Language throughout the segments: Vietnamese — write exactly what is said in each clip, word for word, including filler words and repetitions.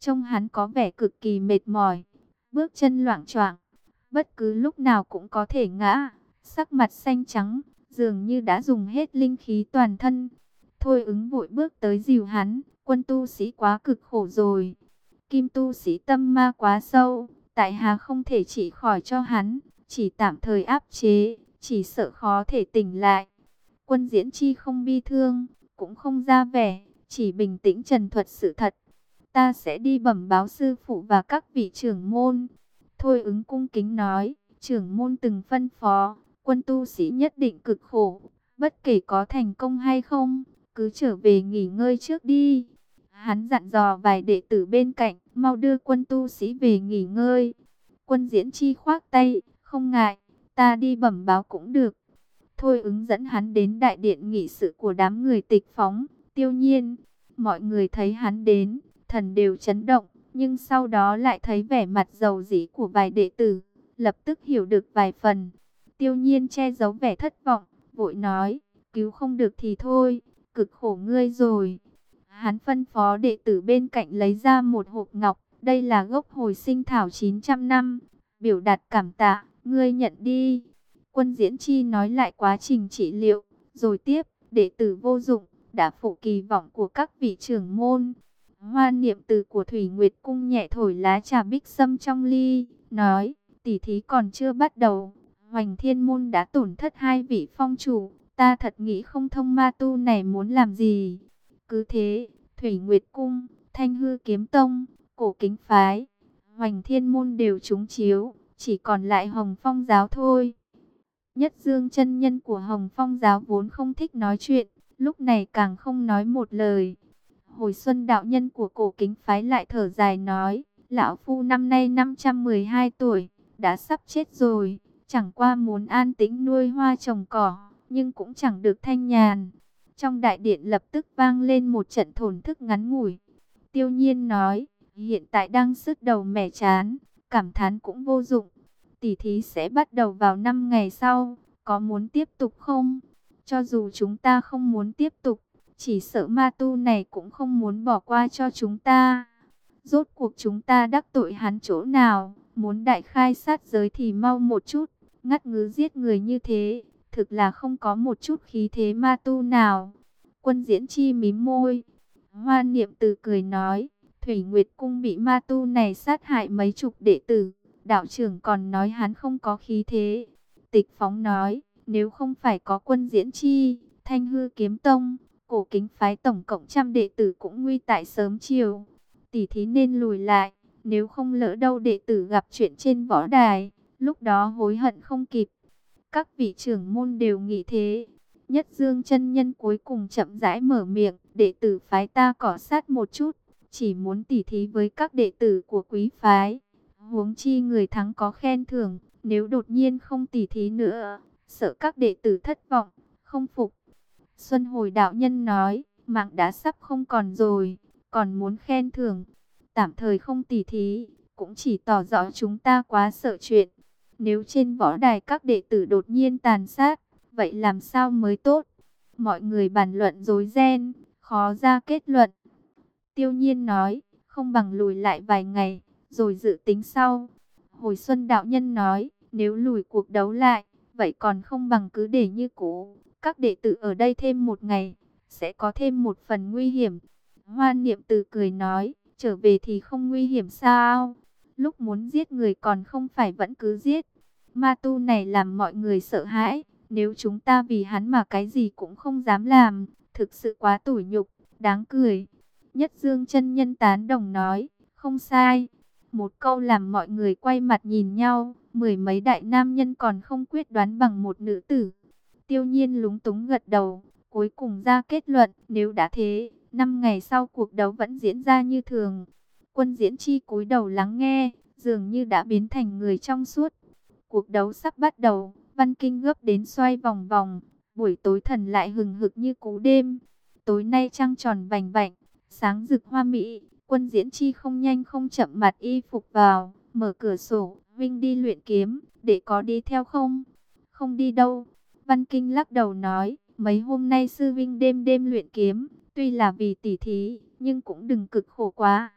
Trông hắn có vẻ cực kỳ mệt mỏi, bước chân loạng choạng, bất cứ lúc nào cũng có thể ngã, sắc mặt xanh trắng, dường như đã dùng hết linh khí toàn thân. Thôi Ứng vội bước tới dìu hắn, quân tu sĩ quá cực khổ rồi. Kim tu sĩ tâm ma quá sâu, tại hạ không thể trị khỏi cho hắn, chỉ tạm thời áp chế, chỉ sợ khó thể tỉnh lại. Quân Diễn Chi không bi thương, cũng không ra vẻ, chỉ bình tĩnh trần thuật sự thật. Ta sẽ đi bẩm báo sư phụ và các vị trưởng môn. Thôi Ứng cung kính nói, trưởng môn từng phân phó, quân tu sĩ nhất định cực khổ, bất kể có thành công hay không, cứ trở về nghỉ ngơi trước đi. Hắn dặn dò vài đệ tử bên cạnh, mau đưa quân tu sĩ về nghỉ ngơi. Quân Diễn Chi khoác tay, không ngại, ta đi bẩm báo cũng được. Thôi Ứng dẫn hắn đến đại điện nghị sự của đám người Tịch Phóng, Tiêu Nhiên. Mọi người thấy hắn đến, thần đều chấn động, nhưng sau đó lại thấy vẻ mặt dầu dĩ của vài đệ tử, lập tức hiểu được vài phần. Tiêu Nhiên che giấu vẻ thất vọng, vội nói, cứu không được thì thôi, cực khổ ngươi rồi. Hắn phân phó đệ tử bên cạnh lấy ra một hộp ngọc, đây là gốc hồi sinh thảo chín trăm năm, biểu đạt cảm tạ, ngươi nhận đi. Quân Diễn Chi nói lại quá trình trị liệu, rồi tiếp, đệ tử vô dụng, đã phụ kỳ vọng của các vị trưởng môn. Hoa Niệm Từ của Thủy Nguyệt Cung nhẹ thổi lá trà bích sâm trong ly, nói, tỷ thí còn chưa bắt đầu, Hoành Thiên Môn đã tổn thất hai vị phong chủ, ta thật nghĩ không thông ma tu này muốn làm gì. Cứ thế, Thủy Nguyệt Cung, Thanh Hư Kiếm Tông, Cổ Kính Phái, Hoành Thiên Môn đều trúng chiếu, chỉ còn lại Hồng Phong Giáo thôi. Nhất Dương chân nhân của Hồng Phong Giáo vốn không thích nói chuyện, lúc này càng không nói một lời. Hồi Xuân đạo nhân của Cổ Kính Phái lại thở dài nói, lão phu năm nay năm trăm mười hai tuổi, đã sắp chết rồi, chẳng qua muốn an tĩnh nuôi hoa trồng cỏ, nhưng cũng chẳng được thanh nhàn. Trong đại điện lập tức vang lên một trận thổn thức ngắn ngủi. Tiêu Nhiên nói, hiện tại đang sứt đầu mẻ chán, cảm thán cũng vô dụng. Tỷ thí sẽ bắt đầu vào năm ngày sau, có muốn tiếp tục không? Cho dù chúng ta không muốn tiếp tục, chỉ sợ ma tu này cũng không muốn bỏ qua cho chúng ta. Rốt cuộc chúng ta đắc tội hắn chỗ nào, muốn đại khai sát giới thì mau một chút, ngắt ngứ giết người như thế, thực là không có một chút khí thế ma tu nào. Quân Diễn Chi mím môi, Hoa Niệm Từ cười nói, Thủy Nguyệt Cung bị ma tu này sát hại mấy chục đệ tử, đạo trưởng còn nói hắn không có khí thế. Tịch Phóng nói, nếu không phải có Quân Diễn Chi, Thanh Hư Kiếm Tông, Cổ Kính Phái tổng cộng trăm đệ tử cũng nguy tại sớm chiều. Tỷ thí nên lùi lại, nếu không lỡ đâu đệ tử gặp chuyện trên võ đài, lúc đó hối hận không kịp. Các vị trưởng môn đều nghĩ thế. Nhất Dương chân nhân cuối cùng chậm rãi mở miệng, đệ tử phái ta cọ sát một chút, chỉ muốn tỉ thí với các đệ tử của quý phái. Huống chi người thắng có khen thưởng, nếu đột nhiên không tỉ thí nữa, sợ các đệ tử thất vọng, không phục. Xuân Hồi đạo nhân nói, mạng đã sắp không còn rồi, còn muốn khen thưởng, tạm thời không tỉ thí, cũng chỉ tỏ rõ chúng ta quá sợ chuyện. Nếu trên võ đài các đệ tử đột nhiên tàn sát, vậy làm sao mới tốt? Mọi người bàn luận rối ren, khó ra kết luận. Tiêu Nhiên nói, không bằng lùi lại vài ngày, rồi dự tính sau. Hồi Xuân đạo nhân nói, nếu lùi cuộc đấu lại, vậy còn không bằng cứ để như cũ. Các đệ tử ở đây thêm một ngày, sẽ có thêm một phần nguy hiểm. Hoa Niệm Từ cười nói, trở về thì không nguy hiểm sao? Lúc muốn giết người còn không phải vẫn cứ giết. Ma tu này làm mọi người sợ hãi, nếu chúng ta vì hắn mà cái gì cũng không dám làm, thực sự quá tủi nhục, đáng cười. Nhất Dương chân nhân tán đồng nói, không sai. Một câu làm mọi người quay mặt nhìn nhau, mười mấy đại nam nhân còn không quyết đoán bằng một nữ tử. Tiêu Nhiên lúng túng gật đầu, cuối cùng ra kết luận, nếu đã thế, năm ngày sau cuộc đấu vẫn diễn ra như thường. Quân Diễn Chi cúi đầu lắng nghe, dường như đã biến thành người trong suốt. Cuộc đấu sắp bắt đầu, Văn Kinh gấp đến xoay vòng vòng, buổi tối thần lại hừng hực như cú đêm. Tối nay trăng tròn vành vạnh, sáng rực hoa mỹ, Quân Diễn Chi không nhanh không chậm mặc y phục vào, mở cửa sổ, Vinh đi luyện kiếm, để có đi theo không? Không đi đâu. Văn Kinh lắc đầu nói, mấy hôm nay sư Vinh đêm đêm luyện kiếm, tuy là vì tỉ thí, nhưng cũng đừng cực khổ quá.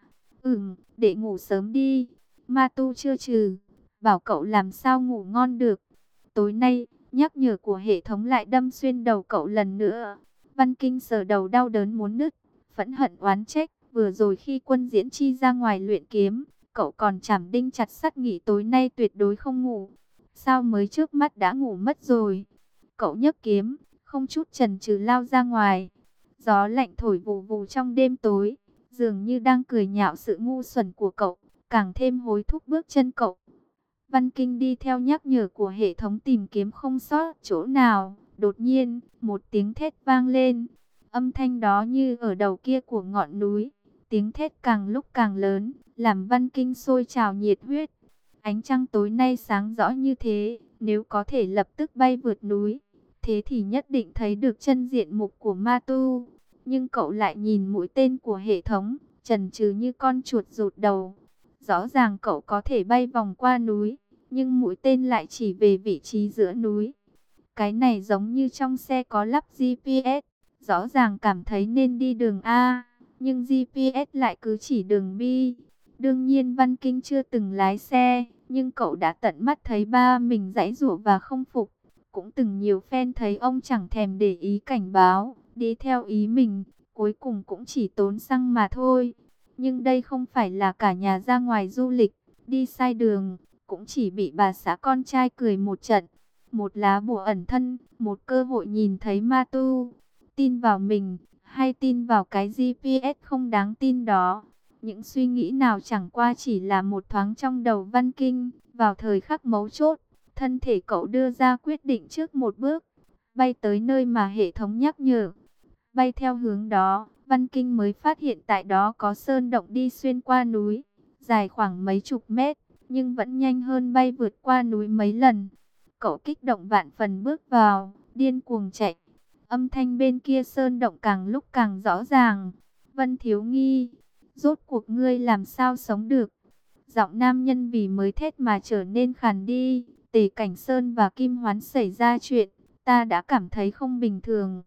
Ừm, để ngủ sớm đi. Ma tu chưa trừ, bảo cậu làm sao ngủ ngon được. Tối nay, nhắc nhở của hệ thống lại đâm xuyên đầu cậu lần nữa. Văn Kinh sờ đầu đau đớn muốn nứt, phẫn hận oán trách. Vừa rồi khi quân diễn chi ra ngoài luyện kiếm, cậu còn chảm đinh chặt sắt nghĩ tối nay tuyệt đối không ngủ. Sao mới trước mắt đã ngủ mất rồi? Cậu nhấc kiếm, không chút chần chừ lao ra ngoài. Gió lạnh thổi vù vù trong đêm tối, dường như đang cười nhạo sự ngu xuẩn của cậu, càng thêm hối thúc bước chân cậu. Văn Kinh đi theo nhắc nhở của hệ thống tìm kiếm không sót chỗ nào. Đột nhiên, một tiếng thét vang lên. Âm thanh đó như ở đầu kia của ngọn núi. Tiếng thét càng lúc càng lớn, làm Văn Kinh sôi trào nhiệt huyết. Ánh trăng tối nay sáng rõ như thế, nếu có thể lập tức bay vượt núi, thế thì nhất định thấy được chân diện mục của ma tu. Nhưng cậu lại nhìn mũi tên của hệ thống, chần chừ như con chuột rụt đầu. Rõ ràng cậu có thể bay vòng qua núi, nhưng mũi tên lại chỉ về vị trí giữa núi. Cái này giống như trong xe có lắp giê pê ét, rõ ràng cảm thấy nên đi đường A, nhưng giê pê ét lại cứ chỉ đường B. Đương nhiên Văn Kinh chưa từng lái xe, nhưng cậu đã tận mắt thấy ba mình giãy giụa và không phục. Cũng từng nhiều phen thấy ông chẳng thèm để ý cảnh báo, đi theo ý mình, cuối cùng cũng chỉ tốn xăng mà thôi. Nhưng đây không phải là cả nhà ra ngoài du lịch, đi sai đường, cũng chỉ bị bà xã con trai cười một trận. Một lá bùa ẩn thân, một cơ hội nhìn thấy ma tu. Tin vào mình, hay tin vào cái giê pê ét không đáng tin đó. Những suy nghĩ nào chẳng qua chỉ là một thoáng trong đầu Văn Kinh. Vào thời khắc mấu chốt, thân thể cậu đưa ra quyết định trước một bước, bay tới nơi mà hệ thống nhắc nhở. Bay theo hướng đó, Văn Kinh mới phát hiện tại đó có sơn động đi xuyên qua núi, dài khoảng mấy chục mét, nhưng vẫn nhanh hơn bay vượt qua núi mấy lần. Cậu kích động vạn phần bước vào, điên cuồng chạy. Âm thanh bên kia sơn động càng lúc càng rõ ràng. Vân Thiếu Nghi, rốt cuộc ngươi làm sao sống được? Giọng nam nhân vì mới thét mà trở nên khàn đi. Tề Cảnh Sơn và Kim Hoán xảy ra chuyện, ta đã cảm thấy không bình thường.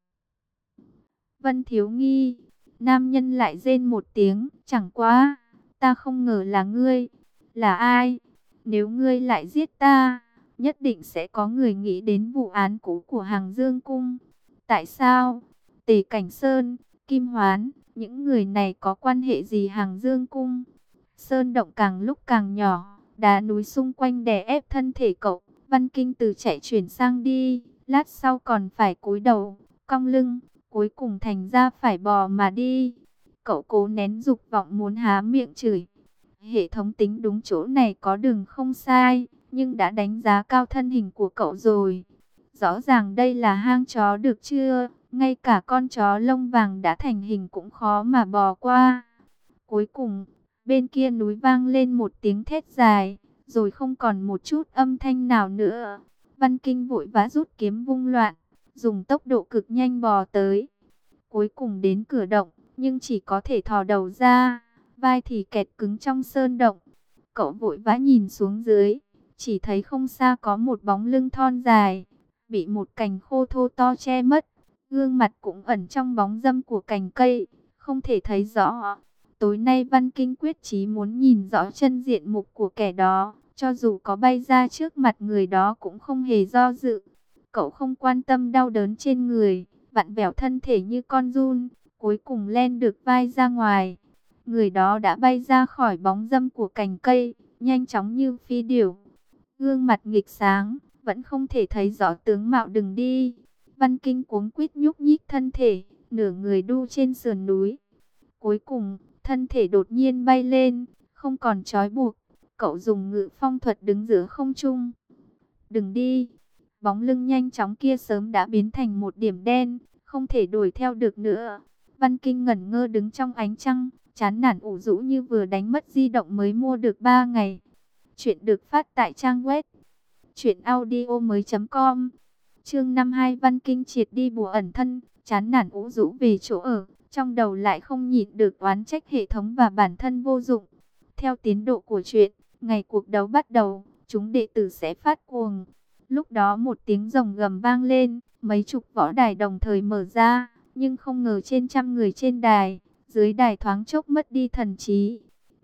Vân Thiếu Nghi, nam nhân lại rên một tiếng, chẳng quá, ta không ngờ là ngươi. Là ai? Nếu ngươi lại giết ta, nhất định sẽ có người nghĩ đến vụ án cũ của Hàng Dương Cung. Tại sao? Tề Cảnh Sơn, Kim Hoán, những người này có quan hệ gì Hàng Dương Cung? Sơn động càng lúc càng nhỏ, đá núi xung quanh đè ép thân thể cậu. Văn Kinh từ chạy chuyển sang đi, lát sau còn phải cúi đầu, cong lưng, cuối cùng thành ra phải bò mà đi. Cậu cố nén dục vọng muốn há miệng chửi. Hệ thống tính đúng chỗ này có đường không sai, nhưng đã đánh giá cao thân hình của cậu rồi. Rõ ràng đây là hang chó được chưa, ngay cả con chó lông vàng đã thành hình cũng khó mà bò qua. Cuối cùng, bên kia núi vang lên một tiếng thét dài, rồi không còn một chút âm thanh nào nữa. Văn Kinh vội vã rút kiếm vung loạn, dùng tốc độ cực nhanh bò tới. Cuối cùng đến cửa động, nhưng chỉ có thể thò đầu ra, vai thì kẹt cứng trong sơn động. Cậu vội vã nhìn xuống dưới, chỉ thấy không xa có một bóng lưng thon dài, bị một cành khô thô to che mất. Gương mặt cũng ẩn trong bóng râm của cành cây, không thể thấy rõ. Tối nay Văn Kinh quyết chí muốn nhìn rõ chân diện mục của kẻ đó, cho dù có bay ra trước mặt người đó cũng không hề do dự. Cậu không quan tâm đau đớn trên người, vặn vẹo thân thể như con giun, cuối cùng len được vai ra ngoài. Người đó đã bay ra khỏi bóng râm của cành cây, nhanh chóng như phi điểu. Gương mặt nghịch sáng, vẫn không thể thấy rõ tướng mạo đừng đi. Văn Kinh cuống quýt nhúc nhích thân thể, nửa người đu trên sườn núi. Cuối cùng, thân thể đột nhiên bay lên, không còn trói buộc. Cậu dùng ngự phong thuật đứng giữa không trung. Đừng đi. Bóng lưng nhanh chóng kia sớm đã biến thành một điểm đen, không thể đuổi theo được nữa. Văn Kinh ngẩn ngơ đứng trong ánh trăng, chán nản ủ rũ như vừa đánh mất di động mới mua được ba ngày. Chuyện được phát tại trang web truyện audio mới chấm com. Chương năm mươi hai, Văn Kinh triệt đi bùa ẩn thân, chán nản ủ rũ về chỗ ở, trong đầu lại không nhịn được oán trách hệ thống và bản thân vô dụng. Theo tiến độ của chuyện, ngày cuộc đấu bắt đầu, chúng đệ tử sẽ phát cuồng. Lúc đó một tiếng rồng gầm vang lên, mấy chục võ đài đồng thời mở ra, nhưng không ngờ trên trăm người trên đài, dưới đài thoáng chốc mất đi thần trí.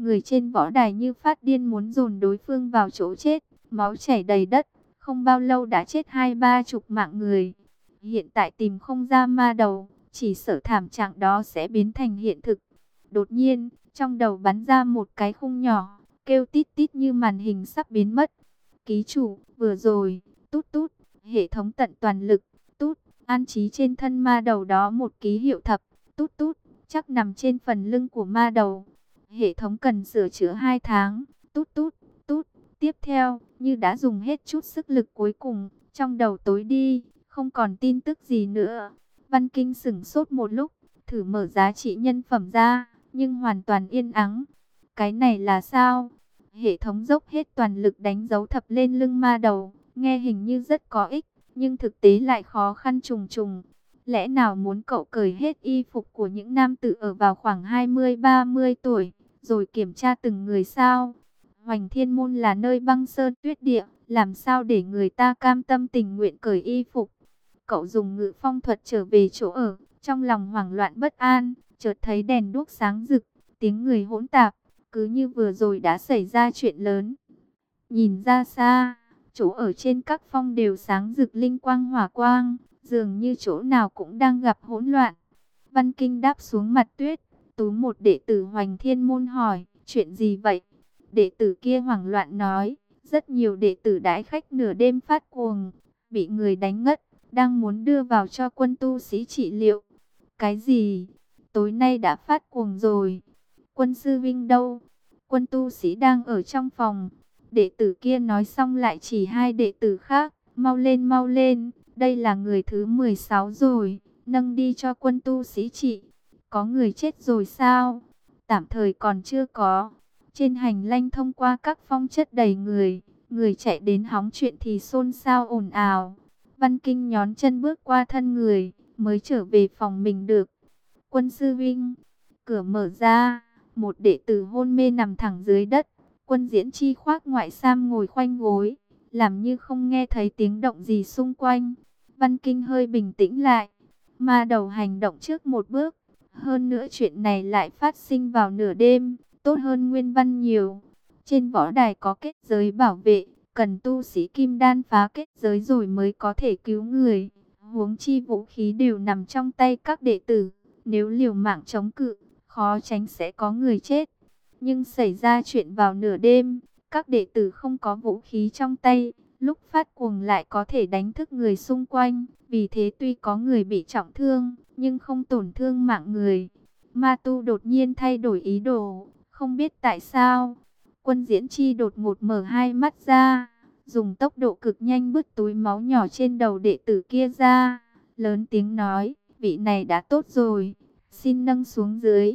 Người trên võ đài như phát điên muốn dồn đối phương vào chỗ chết, máu chảy đầy đất, không bao lâu đã chết hai ba chục mạng người. Hiện tại tìm không ra ma đầu, chỉ sợ thảm trạng đó sẽ biến thành hiện thực. Đột nhiên, trong đầu bắn ra một cái khung nhỏ, kêu tít tít như màn hình sắp biến mất. Ký chủ, vừa rồi, tút tút, hệ thống tận toàn lực, tút, an trí trên thân ma đầu đó một ký hiệu thập, tút tút, chắc nằm trên phần lưng của ma đầu. Hệ thống cần sửa chữa hai tháng, tút tút, tút. Tiếp theo, như đã dùng hết chút sức lực cuối cùng, trong đầu tối đi, không còn tin tức gì nữa. Văn Kinh sửng sốt một lúc, thử mở giá trị nhân phẩm ra, nhưng hoàn toàn yên ắng. Cái này là sao? Hệ thống dốc hết toàn lực đánh dấu thập lên lưng ma đầu, nghe hình như rất có ích, nhưng thực tế lại khó khăn trùng trùng. Lẽ nào muốn cậu cởi hết y phục của những nam tử ở vào khoảng hai mươi ba mươi tuổi, rồi kiểm tra từng người sao? Hoành Thiên Môn là nơi băng sơn tuyết địa, làm sao để người ta cam tâm tình nguyện cởi y phục? Cậu dùng ngự phong thuật trở về chỗ ở, trong lòng hoảng loạn bất an, chợt thấy đèn đuốc sáng rực, tiếng người hỗn tạp, cứ như vừa rồi đã xảy ra chuyện lớn. Nhìn ra xa, chỗ ở trên các phong đều sáng rực linh quang hỏa quang, dường như chỗ nào cũng đang gặp hỗn loạn. Văn Kinh đáp xuống mặt tuyết, túm một đệ tử Hoành Thiên Môn hỏi, chuyện gì vậy? Đệ tử kia hoảng loạn nói, rất nhiều đệ tử đãi khách nửa đêm phát cuồng, bị người đánh ngất, đang muốn đưa vào cho quân tu sĩ trị liệu. Cái gì? Tối nay đã phát cuồng rồi. Quân sư vinh đâu? Quân tu sĩ đang ở trong phòng. Đệ tử kia nói xong lại chỉ hai đệ tử khác, mau lên mau lên, đây là người thứ mười sáu rồi, nâng đi cho quân tu sĩ trị. Có người chết rồi sao? Tạm thời còn chưa có. Trên hành lang thông qua các phong chất đầy người, người chạy đến hóng chuyện thì xôn xao ồn ào. Văn Kinh nhón chân bước qua thân người, mới trở về phòng mình được. Quân sư vinh, cửa mở ra, một đệ tử hôn mê nằm thẳng dưới đất. Quân Diễn Chi khoác ngoại sam ngồi khoanh gối, làm như không nghe thấy tiếng động gì xung quanh. Văn Kinh hơi bình tĩnh lại, ma đầu hành động trước một bước. Hơn nữa chuyện này lại phát sinh vào nửa đêm, tốt hơn Nguyên Văn nhiều. Trên võ đài có kết giới bảo vệ, cần tu sĩ kim đan phá kết giới rồi mới có thể cứu người. Huống chi vũ khí đều nằm trong tay các đệ tử, nếu liều mạng chống cự, khó tránh sẽ có người chết. Nhưng xảy ra chuyện vào nửa đêm, các đệ tử không có vũ khí trong tay, lúc phát cuồng lại có thể đánh thức người xung quanh. Vì thế tuy có người bị trọng thương, nhưng không tổn thương mạng người. Ma tu đột nhiên thay đổi ý đồ, không biết tại sao. Quân Diễn Chi đột ngột mở hai mắt ra, dùng tốc độ cực nhanh bứt túi máu nhỏ trên đầu đệ tử kia ra, lớn tiếng nói, vị này đã tốt rồi, xin nâng xuống dưới.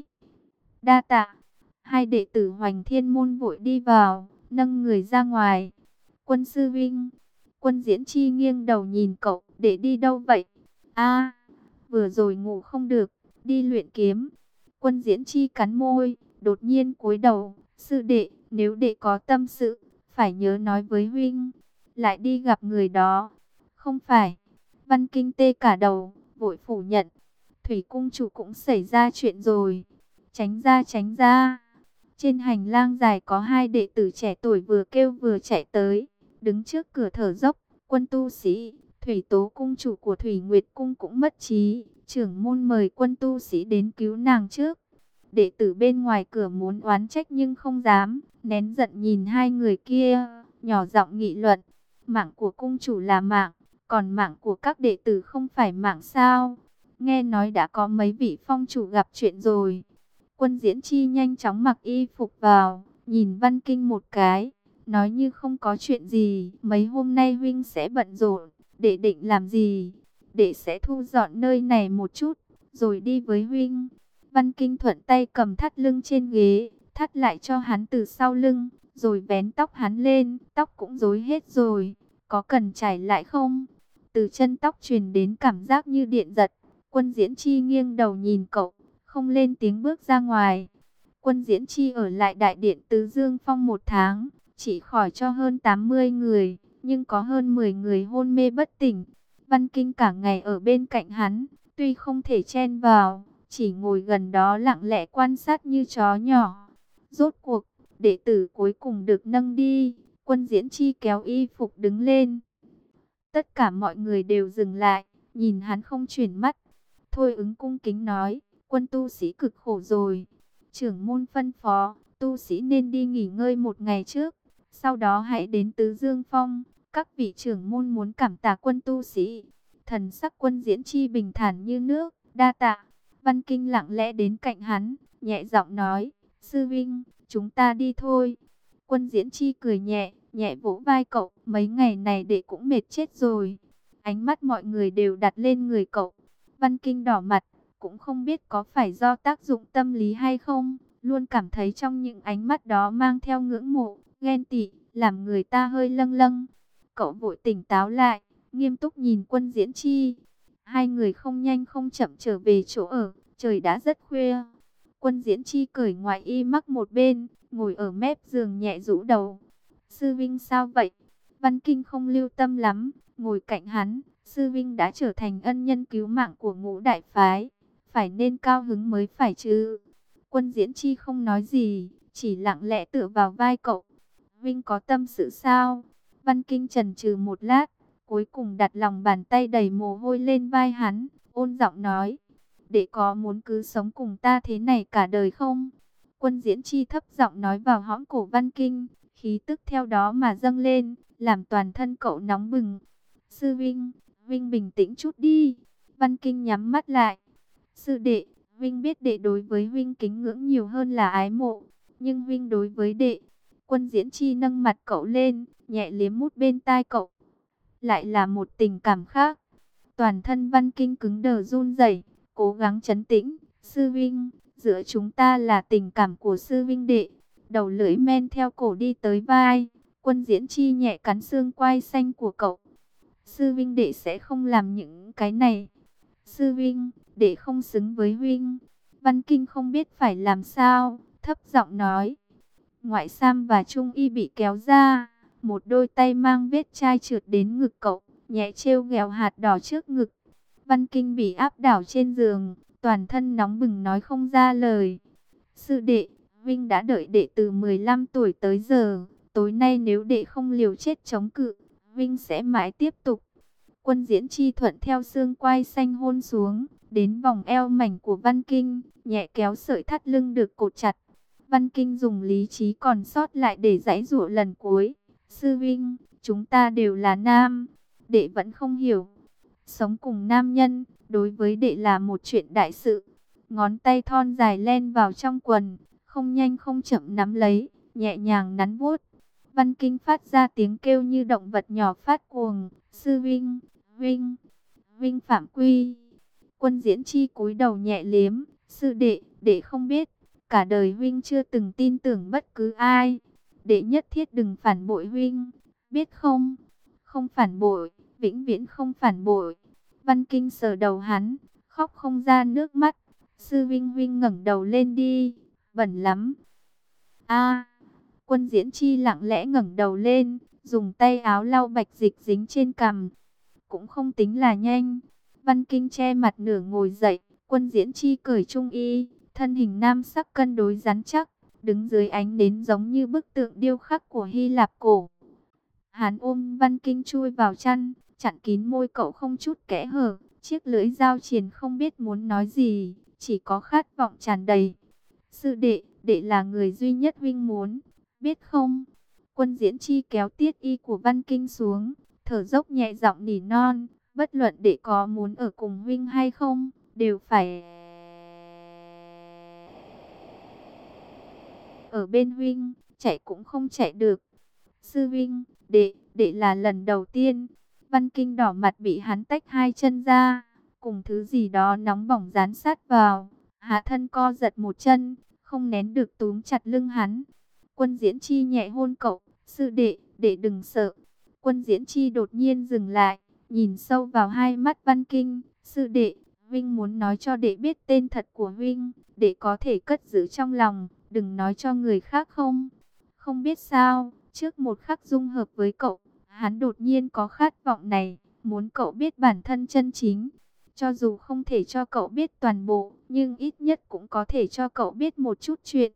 Đa tạ. Hai đệ tử Hoành Thiên Môn vội đi vào, nâng người ra ngoài. Quân sư vinh. Quân Diễn Chi nghiêng đầu nhìn cậu, để đi đâu vậy? A, vừa rồi ngủ không được, đi luyện kiếm. Quân Diễn Chi cắn môi, đột nhiên cúi đầu, sư đệ, nếu đệ có tâm sự, phải nhớ nói với huynh. Lại đi gặp người đó. Không phải. Văn Kinh tê cả đầu, vội phủ nhận. Thủy cung chủ cũng xảy ra chuyện rồi. Tránh ra tránh ra. Trên hành lang dài có hai đệ tử trẻ tuổi vừa kêu vừa chạy tới, đứng trước cửa thở dốc. Quân tu sĩ, Thủy Tố cung chủ của Thủy Nguyệt cung cũng mất trí, trưởng môn mời quân tu sĩ đến cứu nàng trước. Đệ tử bên ngoài cửa muốn oán trách nhưng không dám, nén giận nhìn hai người kia, nhỏ giọng nghị luận. Mạng của cung chủ là mạng, còn mạng của các đệ tử không phải mạng sao? Nghe nói đã có mấy vị phong chủ gặp chuyện rồi. Quân Diễn Chi nhanh chóng mặc y phục vào, nhìn Văn Kinh một cái, nói như không có chuyện gì. Mấy hôm nay huynh sẽ bận rộn, đệ định làm gì? Đệ sẽ thu dọn nơi này một chút, rồi đi với huynh. Văn Kinh thuận tay cầm thắt lưng trên ghế, thắt lại cho hắn từ sau lưng, rồi vén tóc hắn lên. Tóc cũng rối hết rồi, có cần chải lại không? Từ chân tóc truyền đến cảm giác như điện giật. Quân Diễn Chi nghiêng đầu nhìn cậu, không lên tiếng bước ra ngoài. Quân Diễn Chi ở lại đại điện Tứ Dương Phong một tháng, chỉ khỏi cho hơn tám mươi người, nhưng có hơn mười người hôn mê bất tỉnh. Văn Kinh cả ngày ở bên cạnh hắn, tuy không thể chen vào, chỉ ngồi gần đó lặng lẽ quan sát như chó nhỏ. Rốt cuộc, đệ tử cuối cùng được nâng đi. Quân Diễn Chi kéo y phục đứng lên. Tất cả mọi người đều dừng lại, nhìn hắn không chuyển mắt. Thôi Ứng cung kính nói, quân tu sĩ cực khổ rồi. Trưởng môn phân phó, tu sĩ nên đi nghỉ ngơi một ngày trước. Sau đó hãy đến Tứ Dương Phong. Các vị trưởng môn muốn cảm tạ quân tu sĩ. Thần sắc Quân Diễn Chi bình thản như nước, đa tạ. Văn Kinh lặng lẽ đến cạnh hắn, nhẹ giọng nói, sư vinh, chúng ta đi thôi. Quân Diễn Chi cười nhẹ, nhẹ vỗ vai cậu, mấy ngày này đệ cũng mệt chết rồi. Ánh mắt mọi người đều đặt lên người cậu. Văn Kinh đỏ mặt, cũng không biết có phải do tác dụng tâm lý hay không, luôn cảm thấy trong những ánh mắt đó mang theo ngưỡng mộ, ghen tị, làm người ta hơi lâng lâng. Cậu vội tỉnh táo lại, nghiêm túc nhìn Quân Diễn Chi. Hai người không nhanh không chậm trở về chỗ ở, trời đã rất khuya. Quân Diễn Chi cởi ngoại y mắc một bên, ngồi ở mép giường nhẹ rũ đầu. Sư Vinh sao vậy? Văn Kinh không lưu tâm lắm, ngồi cạnh hắn. Sư Vinh đã trở thành ân nhân cứu mạng của Ngũ Đại Phái, phải nên cao hứng mới phải chứ. Quân Diễn Chi không nói gì, chỉ lặng lẽ tựa vào vai cậu. Vinh có tâm sự sao? Văn Kinh chần chừ một lát, cuối cùng đặt lòng bàn tay đầy mồ hôi lên vai hắn, ôn giọng nói, đệ có muốn cứ sống cùng ta thế này cả đời không? Quân Diễn Chi thấp giọng nói vào hõm cổ Văn Kinh, khí tức theo đó mà dâng lên, làm toàn thân cậu nóng bừng. Sư Vinh, Vinh bình tĩnh chút đi. Văn Kinh nhắm mắt lại. Sư đệ, Vinh biết đệ đối với Vinh kính ngưỡng nhiều hơn là ái mộ, nhưng Vinh đối với đệ. Quân Diễn Chi nâng mặt cậu lên, nhẹ liếm mút bên tai cậu. Lại là một tình cảm khác. Toàn thân Văn Kinh cứng đờ run rẩy, cố gắng trấn tĩnh. Sư Vinh, giữa chúng ta là tình cảm của sư Vinh đệ. Đầu lưỡi men theo cổ đi tới vai. Quân Diễn Chi nhẹ cắn xương quai xanh của cậu. Sư Vinh đệ sẽ không làm những cái này. Sư Vinh, đệ không xứng với Vinh. Văn Kinh không biết phải làm sao, thấp giọng nói. Ngoại sam và trung y bị kéo ra, một đôi tay mang vết chai trượt đến ngực cậu, nhẹ trêu ghẹo hạt đỏ trước ngực. Văn Kinh bị áp đảo trên giường, toàn thân nóng bừng nói không ra lời. Sư đệ, Vinh đã đợi đệ từ mười lăm tuổi tới giờ, tối nay nếu đệ không liều chết chống cự, Vinh sẽ mãi tiếp tục. Quân Diễn Chi thuận theo xương quai xanh hôn xuống, đến vòng eo mảnh của Văn Kinh, nhẹ kéo sợi thắt lưng được cột chặt. Văn Kinh dùng lý trí còn sót lại để giãy giụa lần cuối. Sư Vinh, chúng ta đều là nam, đệ vẫn không hiểu. Sống cùng nam nhân, đối với đệ là một chuyện đại sự. Ngón tay thon dài len vào trong quần, không nhanh không chậm nắm lấy, nhẹ nhàng nắn vuốt. Văn Kinh phát ra tiếng kêu như động vật nhỏ phát cuồng. Sư Vinh, Vinh, Vinh phạm quy. Quân Diễn Chi cúi đầu nhẹ liếm. Sư đệ, đệ không biết, cả đời Vinh chưa từng tin tưởng bất cứ ai. Đệ nhất thiết đừng phản bội Vinh, biết không? Không phản bội, vĩnh viễn không phản bội. Văn Kinh sờ đầu hắn, khóc không ra nước mắt. Sư Vinh, Vinh ngẩng đầu lên đi, bẩn lắm. A. Quân Diễn Chi lặng lẽ ngẩng đầu lên, dùng tay áo lau bạch dịch dính trên cằm. Cũng không tính là nhanh. Văn Kinh che mặt nửa ngồi dậy, Quân Diễn Chi cởi trung y, thân hình nam sắc cân đối rắn chắc, đứng dưới ánh nến giống như bức tượng điêu khắc của Hy Lạp cổ. Hắn ôm Văn Kinh chui vào chăn, chặn kín môi cậu không chút kẽ hở, chiếc lưỡi dao triền không biết muốn nói gì, chỉ có khát vọng tràn đầy. Sư đệ, đệ là người duy nhất Vinh muốn, biết không? Quân Diễn Chi kéo tiết y của Văn Kinh xuống, thở dốc nhẹ giọng nỉ non, bất luận đệ có muốn ở cùng Vinh hay không, đều phải ở bên Vinh, chạy cũng không chạy được. Sư Vinh, đệ, đệ là lần đầu tiên. Văn Kinh đỏ mặt bị hắn tách hai chân ra, cùng thứ gì đó nóng bỏng dán sát vào. Hạ thân co giật một chân, không nén được túm chặt lưng hắn. Quân Diễn Chi nhẹ hôn cậu. Sư đệ, đệ đừng sợ. Quân Diễn Chi đột nhiên dừng lại, nhìn sâu vào hai mắt Văn Kinh. Sư đệ, Vinh muốn nói cho đệ biết tên thật của Vinh, đệ có thể cất giữ trong lòng, đừng nói cho người khác không? Không biết sao, trước một khắc dung hợp với cậu, hắn đột nhiên có khát vọng này, muốn cậu biết bản thân chân chính. Cho dù không thể cho cậu biết toàn bộ, nhưng ít nhất cũng có thể cho cậu biết một chút chuyện.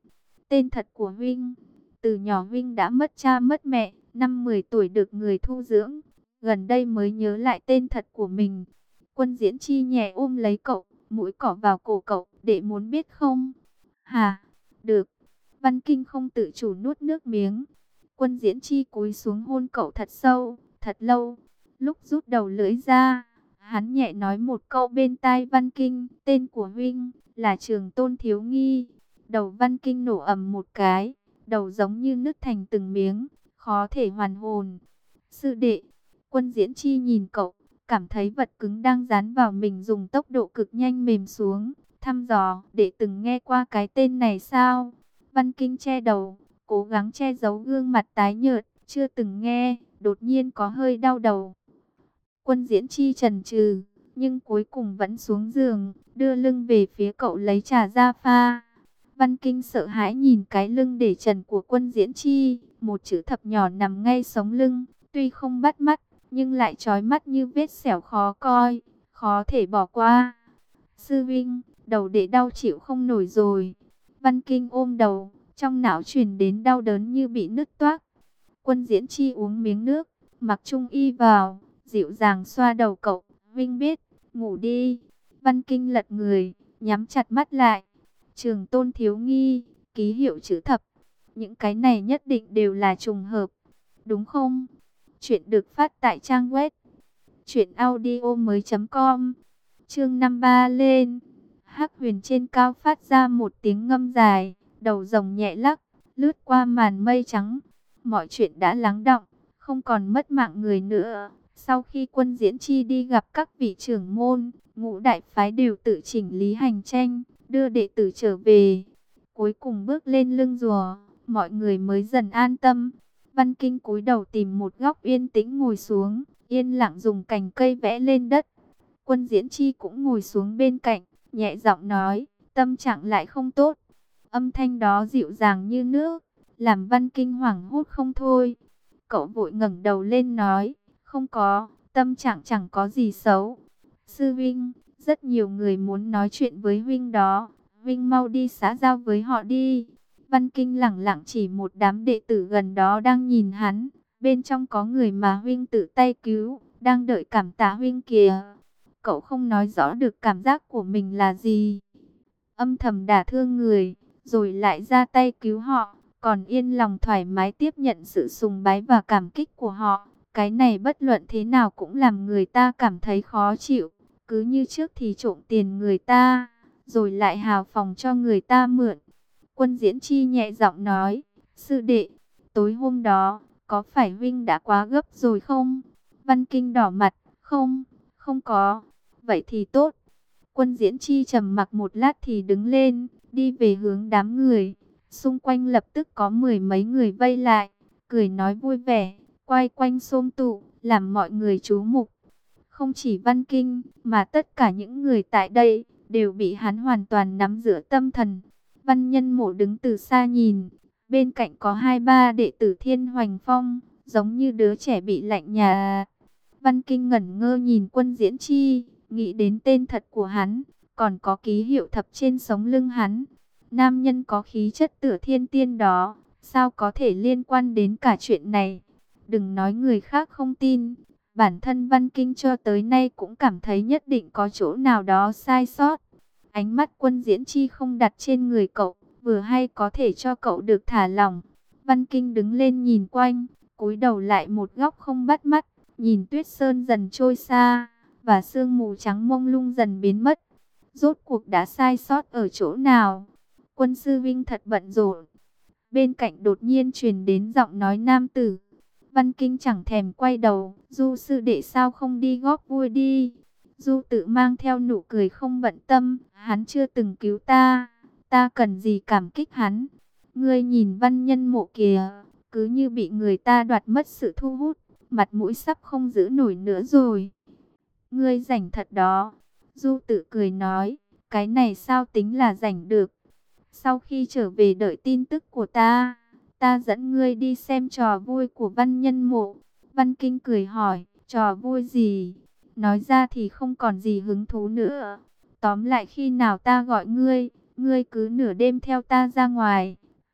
tên thật của huynh. Từ nhỏ huynh đã mất cha mất mẹ, năm mười tuổi được người thu dưỡng, gần đây mới nhớ lại tên thật của mình. Quân Diễn Chi nhẹ ôm lấy cậu, mũi cỏ vào cổ cậu, đệ muốn biết không? Hà, được. Văn Kinh không tự chủ nuốt nước miếng. Quân Diễn Chi cúi xuống hôn cậu thật sâu, thật lâu. Lúc rút đầu lưỡi ra, hắn nhẹ nói một câu bên tai Văn Kinh, tên của huynh là Trường Tôn Thiếu Nghi. Đầu Văn Kinh nổ ầm một cái, đầu giống như nứt thành từng miếng, khó thể hoàn hồn. Sư đệ, Quân Diễn Chi nhìn cậu, cảm thấy vật cứng đang dán vào mình dùng tốc độ cực nhanh mềm xuống, thăm dò, đệ từng nghe qua cái tên này sao? Văn Kinh che đầu, cố gắng che giấu gương mặt tái nhợt, chưa từng nghe, đột nhiên có hơi đau đầu. Quân Diễn Chi chần chừ, nhưng cuối cùng vẫn xuống giường, đưa lưng về phía cậu lấy trà ra pha. Văn Kinh sợ hãi nhìn cái lưng để trần của Quân Diễn Chi, một chữ thập nhỏ nằm ngay sống lưng, tuy không bắt mắt, nhưng lại chói mắt như vết sẹo khó coi, khó thể bỏ qua. Sư Vinh, đầu đệ đau chịu không nổi rồi. Văn Kinh ôm đầu, trong não truyền đến đau đớn như bị nứt toác. Quân Diễn Chi uống miếng nước, mặc trung y vào, dịu dàng xoa đầu cậu. Vinh biết, ngủ đi. Văn Kinh lật người, nhắm chặt mắt lại. Trường Tôn Thiếu Nghi, ký hiệu chữ thập. Những cái này nhất định đều là trùng hợp, đúng không? Chuyện được phát tại trang web truyện audio mới chấm com. Chương năm ba lên. Hắc Huyền trên cao phát ra một tiếng ngâm dài, đầu rồng nhẹ lắc, lướt qua màn mây trắng. Mọi chuyện đã lắng đọng, không còn mất mạng người nữa. Sau khi Quân Diễn Chi đi gặp các vị trưởng môn, ngũ đại phái đều tự chỉnh lý hành tranh, đưa đệ tử trở về. Cuối cùng bước lên lưng rùa, mọi người mới dần an tâm. Văn Kinh cúi đầu tìm một góc yên tĩnh ngồi xuống, yên lặng dùng cành cây vẽ lên đất. Quân Diễn Chi cũng ngồi xuống bên cạnh, nhẹ giọng nói, tâm trạng lại không tốt. Âm thanh đó dịu dàng như nước, làm Văn Kinh hoảng hốt không thôi. Cậu vội ngẩng đầu lên nói, không có, tâm trạng chẳng có gì xấu. Sư Vinh, rất nhiều người muốn nói chuyện với Vinh đó, Vinh mau đi xã giao với họ đi. Văn Kinh lẳng lặng chỉ một đám đệ tử gần đó đang nhìn hắn, bên trong có người mà Huynh tự tay cứu, đang đợi cảm tạ Huynh kìa. Cậu không nói rõ được cảm giác của mình là gì. Âm thầm đả thương người, rồi lại ra tay cứu họ, còn yên lòng thoải mái tiếp nhận sự sùng bái và cảm kích của họ. Cái này bất luận thế nào cũng làm người ta cảm thấy khó chịu. Cứ như trước thì trộm tiền người ta, rồi lại hào phóng cho người ta mượn. Quân Diễn Chi nhẹ giọng nói, sư đệ, tối hôm đó, có phải Vinh đã quá gấp rồi không? Văn Kinh đỏ mặt, không, không có. Vậy thì tốt. Quân Diễn Chi trầm mặc một lát thì đứng lên, đi về hướng đám người. Xung quanh lập tức có mười mấy người vây lại, cười nói vui vẻ, quay quanh xôm tụ, làm mọi người chú mục. Không chỉ Văn Kinh, mà tất cả những người tại đây, đều bị hắn hoàn toàn nắm giữ tâm thần. Văn Nhân Mộ đứng từ xa nhìn, bên cạnh có hai ba đệ tử Thiên Hoành Phong, giống như đứa trẻ bị lạnh nhà. Văn Kinh ngẩn ngơ nhìn Quân Diễn Chi, nghĩ đến tên thật của hắn, còn có ký hiệu thập trên sống lưng hắn. Nam nhân có khí chất tựa thiên tiên đó, sao có thể liên quan đến cả chuyện này? Đừng nói người khác không tin, bản thân Văn Kinh cho tới nay cũng cảm thấy nhất định có chỗ nào đó sai sót. Ánh mắt Quân Diễn Chi không đặt trên người cậu, vừa hay có thể cho cậu được thả lỏng. Văn Kinh đứng lên nhìn quanh, cúi đầu lại một góc không bắt mắt, nhìn tuyết sơn dần trôi xa, và sương mù trắng mông lung dần biến mất. Rốt cuộc đã sai sót ở chỗ nào? Quân sư Vinh thật bận rộn. Bên cạnh đột nhiên truyền đến giọng nói nam tử. Văn Kinh chẳng thèm quay đầu, Du sư đệ sao không đi góp vui đi? Du tự mang theo nụ cười không bận tâm, hắn chưa từng cứu ta, ta cần gì cảm kích hắn. Ngươi nhìn Văn Nhân Mộ kìa, cứ như bị người ta đoạt mất sự thu hút, mặt mũi sắp không giữ nổi nữa rồi. Ngươi rảnh thật đó. Du tự cười nói, cái này sao tính là rảnh được. Sau khi trở về đợi tin tức của ta, ta dẫn ngươi đi xem trò vui của Văn Nhân Mộ. Văn Kinh cười hỏi, trò vui gì? Nói ra thì không còn gì hứng thú nữa. Tóm lại khi nào ta gọi ngươi, ngươi cứ nửa đêm theo ta ra ngoài.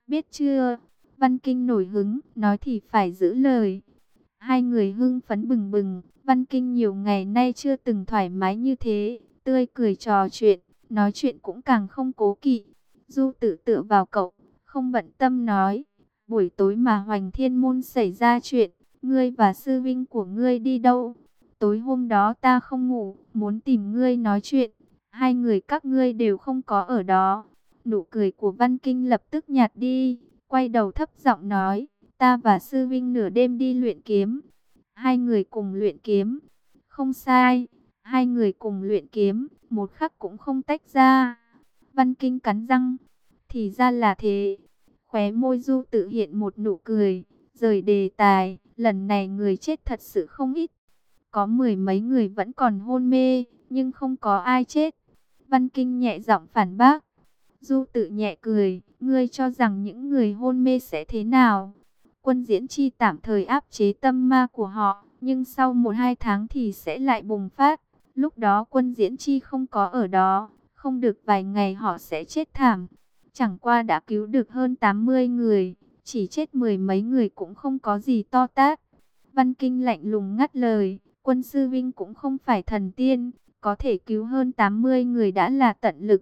biết chưa? Văn Kinh nổi hứng, nói thì phải giữ lời. Hai người hưng phấn bừng bừng, Văn Kinh nhiều ngày nay chưa từng thoải mái như thế, tươi cười trò chuyện, nói chuyện cũng càng không cố kỵ. Du Tử tựa vào cậu, không bận tâm nói, buổi tối mà Hoành Thiên Môn xảy ra chuyện, ngươi và sư vinh của ngươi đi đâu? Tối hôm đó ta không ngủ, muốn tìm ngươi nói chuyện, hai người các ngươi đều không có ở đó. Nụ cười của Văn Kinh lập tức nhạt đi, quay đầu thấp giọng nói, ta và sư vinh nửa đêm đi luyện kiếm. Hai người cùng luyện kiếm. Không sai, hai người cùng luyện kiếm, một khắc cũng không tách ra. Văn Kinh cắn răng, thì ra là thế. Khóe môi Du tự hiện một nụ cười, rời đề tài, lần này người chết thật sự không ít. Có mười mấy người vẫn còn hôn mê, nhưng không có ai chết. Văn Kinh nhẹ giọng phản bác. Du tự nhẹ cười, ngươi cho rằng những người hôn mê sẽ thế nào? Quân Diễn Chi tạm thời áp chế tâm ma của họ, nhưng sau một hai tháng thì sẽ lại bùng phát. Lúc đó Quân Diễn Chi không có ở đó, không được vài ngày họ sẽ chết thảm. Chẳng qua đã cứu được hơn tám mươi người, chỉ chết mười mấy người cũng không có gì to tát. Văn Kinh lạnh lùng ngắt lời, Quân sư Vinh cũng không phải thần tiên, có thể cứu hơn tám mươi người đã là tận lực.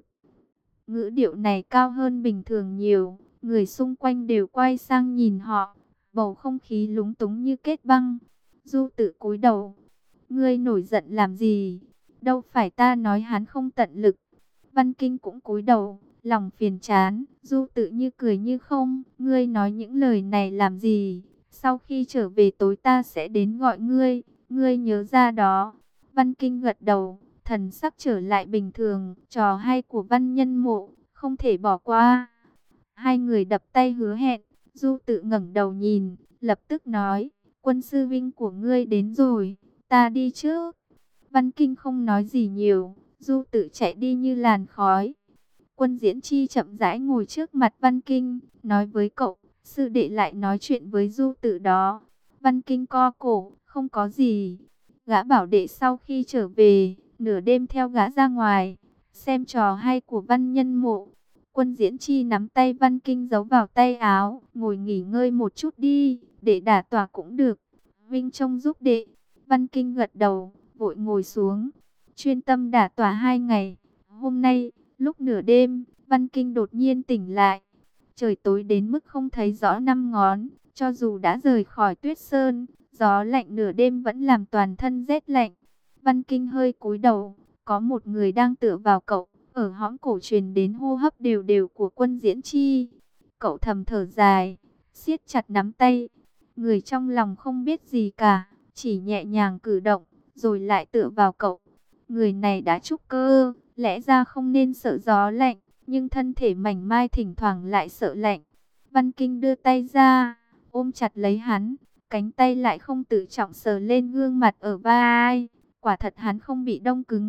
Ngữ điệu này cao hơn bình thường nhiều, người xung quanh đều quay sang nhìn họ, bầu không khí lúng túng như kết băng. Du tự cúi đầu, ngươi nổi giận làm gì? Đâu phải ta nói hắn không tận lực. Văn Kinh cũng cúi đầu, lòng phiền chán. Du tự như cười như không, ngươi nói những lời này làm gì? Sau khi trở về tối ta sẽ đến gọi ngươi, ngươi nhớ ra đó. Văn Kinh gật đầu, thần sắc trở lại bình thường, trò hay của Văn Nhân Mộ, không thể bỏ qua. Hai người đập tay hứa hẹn, Du tự ngẩng đầu nhìn, lập tức nói, Quân sư Vinh của ngươi đến rồi, ta đi trước. Văn Kinh không nói gì nhiều, Du tự chạy đi như làn khói. Quân Diễn Chi chậm rãi ngồi trước mặt Văn Kinh, nói với cậu, sư đệ lại nói chuyện với Du tự đó. Văn Kinh co cổ, không có gì. Gã bảo đệ sau khi trở về, nửa đêm theo gã ra ngoài, xem trò hay của Văn Nhân Mộ. Quân Diễn Chi nắm tay Văn Kinh giấu vào tay áo, ngồi nghỉ ngơi một chút đi, để đả tọa cũng được. Vinh trông giúp đệ. Văn Kinh gật đầu, vội ngồi xuống, chuyên tâm đả tọa hai ngày. Hôm nay, lúc nửa đêm, Văn Kinh đột nhiên tỉnh lại. Trời tối đến mức không thấy rõ năm ngón, cho dù đã rời khỏi Tuyết Sơn, gió lạnh nửa đêm vẫn làm toàn thân rét lạnh. Văn Kinh hơi cúi đầu, có một người đang tựa vào cậu, ở hõm cổ truyền đến hô hấp đều đều của Quân Diễn Chi. Cậu thầm thở dài, siết chặt nắm tay. Người trong lòng không biết gì cả, chỉ nhẹ nhàng cử động, rồi lại tựa vào cậu. Người này đã trúc cơ, lẽ ra không nên sợ gió lạnh, nhưng thân thể mảnh mai thỉnh thoảng lại sợ lạnh. Văn Kinh đưa tay ra, ôm chặt lấy hắn, cánh tay lại không tự trọng sờ lên gương mặt ở vai. Quả thật hắn không bị đông cứng.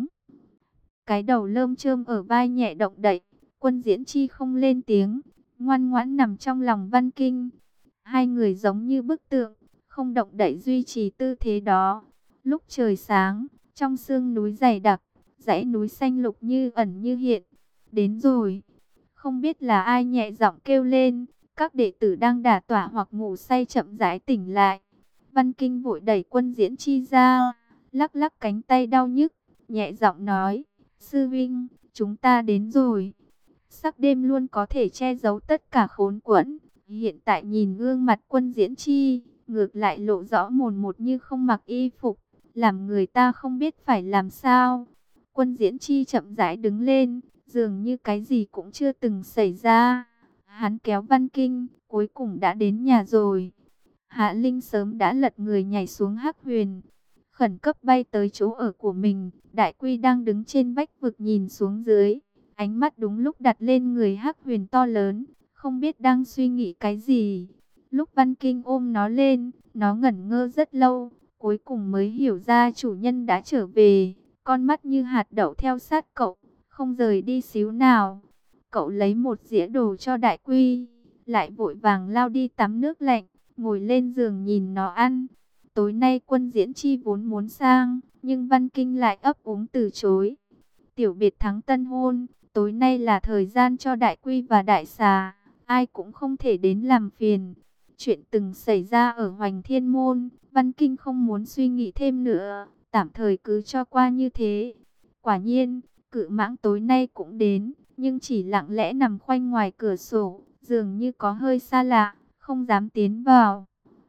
Cái đầu lơm chơm ở vai nhẹ động đậy, Quân Diễn Chi không lên tiếng, ngoan ngoãn nằm trong lòng Văn Kinh. Hai người giống như bức tượng, không động đậy duy trì tư thế đó. Lúc trời sáng, trong sương núi dày đặc, dãy núi xanh lục như ẩn như hiện. Đến rồi. Không biết là ai nhẹ giọng kêu lên, các đệ tử đang đả tọa hoặc ngủ say chậm rãi tỉnh lại. Văn Kinh vội đẩy Quân Diễn Chi ra, lắc lắc cánh tay đau nhức, nhẹ giọng nói, sư Vinh, chúng ta đến rồi. Sắc đêm luôn có thể che giấu tất cả khốn quẫn. Hiện tại nhìn gương mặt Quân Diễn Chi, ngược lại lộ rõ mồn một như không mặc y phục, làm người ta không biết phải làm sao. Quân Diễn Chi chậm rãi đứng lên, dường như cái gì cũng chưa từng xảy ra. Hắn kéo Văn Kinh, cuối cùng đã đến nhà rồi. Hạ Linh sớm đã lật người nhảy xuống Hắc Huyền, khẩn cấp bay tới chỗ ở của mình. Đại Quy đang đứng trên vách vực nhìn xuống dưới, ánh mắt đúng lúc đặt lên người Hắc Huyền to lớn, không biết đang suy nghĩ cái gì. Lúc Văn Kinh ôm nó lên, nó ngẩn ngơ rất lâu, cuối cùng mới hiểu ra chủ nhân đã trở về. Con mắt như hạt đậu theo sát cậu, không rời đi xíu nào. Cậu lấy một dĩa đồ cho Đại Quy, lại vội vàng lao đi tắm nước lạnh, ngồi lên giường nhìn nó ăn. Tối nay Quân Diễn Chi vốn muốn sang, nhưng Văn Kinh lại ấp úng từ chối. Tiểu biệt thắng tân hôn, tối nay là thời gian cho Đại Quy và Đại Xà. ai cũng không thể đến làm phiền. Chuyện từng xảy ra ở Hoành Thiên Môn, Văn Kinh không muốn suy nghĩ thêm nữa, tạm thời cứ cho qua như thế. Quả nhiên, Cự Mãng tối nay cũng đến, nhưng chỉ lặng lẽ nằm khoanh ngoài cửa sổ, dường như có hơi xa lạ, không dám tiến vào.